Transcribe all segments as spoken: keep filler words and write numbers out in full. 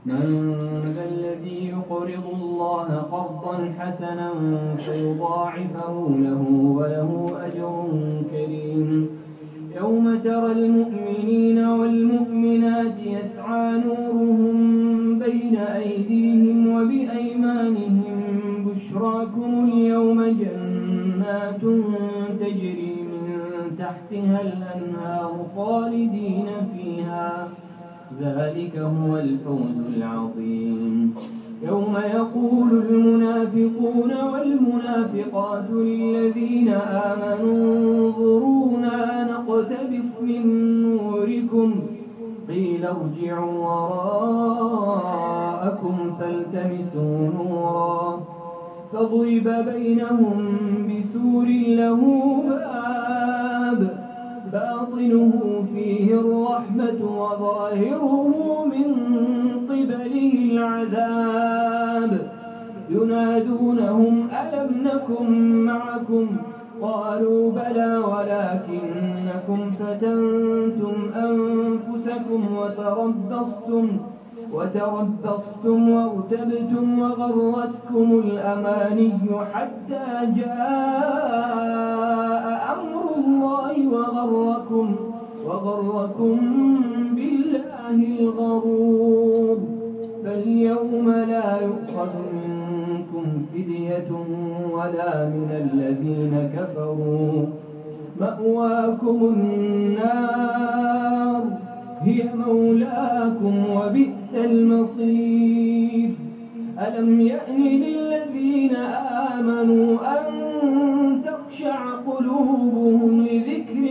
من ذا الذي يقرض الله قرضا حسنا فيضاعفه له وله أجر كريم. يوم ترى المؤمنين والمؤمنات يسعى نورهم بين أيديهم وبأيمانهم بشراكم اليوم جنات تجري من تحتها الأنهار خالدين فيها ذلك هو الفوز العظيم. يوم يقول المنافقون والمنافقات للذين آمنوا انظرونا نقتبس من نوركم قيل ارجعوا وراءكم فالتمسوا نورا فضرب بينهم بسور له باب باطنه فيه الرحمة وظاهره من قبله العذاب ينادونهم ألم نكن معكم قالوا بلى ولكنكم فتنتم أنفسكم وتربصتم وتربصتم وارتبتم وغرتكم الأماني حتى جاء أمر الله وغركم, وغركم بالله الغرور. فاليوم لا يؤخذ منكم فدية ولا من الذين كفروا مأواكم النار هي مولاكم وبئس المصير. ألم يأن للذين آمنوا أن تخشع قلوبهم لذكر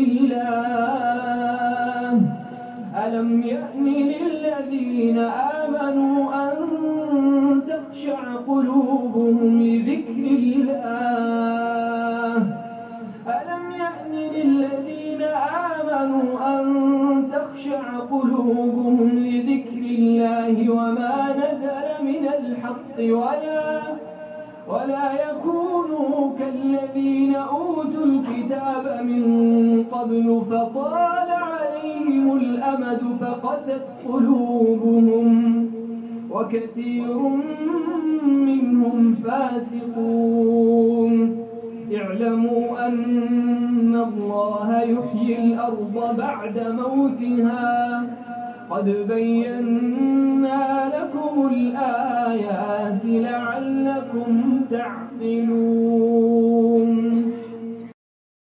الله ألم يأن للذين آمنوا أن تخشع قلوبهم لذكر الله ألم يأن للذين آمنوا أن تخشع قلوبهم لذكر الله وما نزل من الحق ولا ولا يكونوا كالذين أوتوا الكتاب من قبل فطال عليهم الأمد فقست قلوبهم وكثير منهم فاسقون. اعلموا أن الله يحيي الأرض بعد موتها قد بينا لكم الآيات لعلكم تعقلون.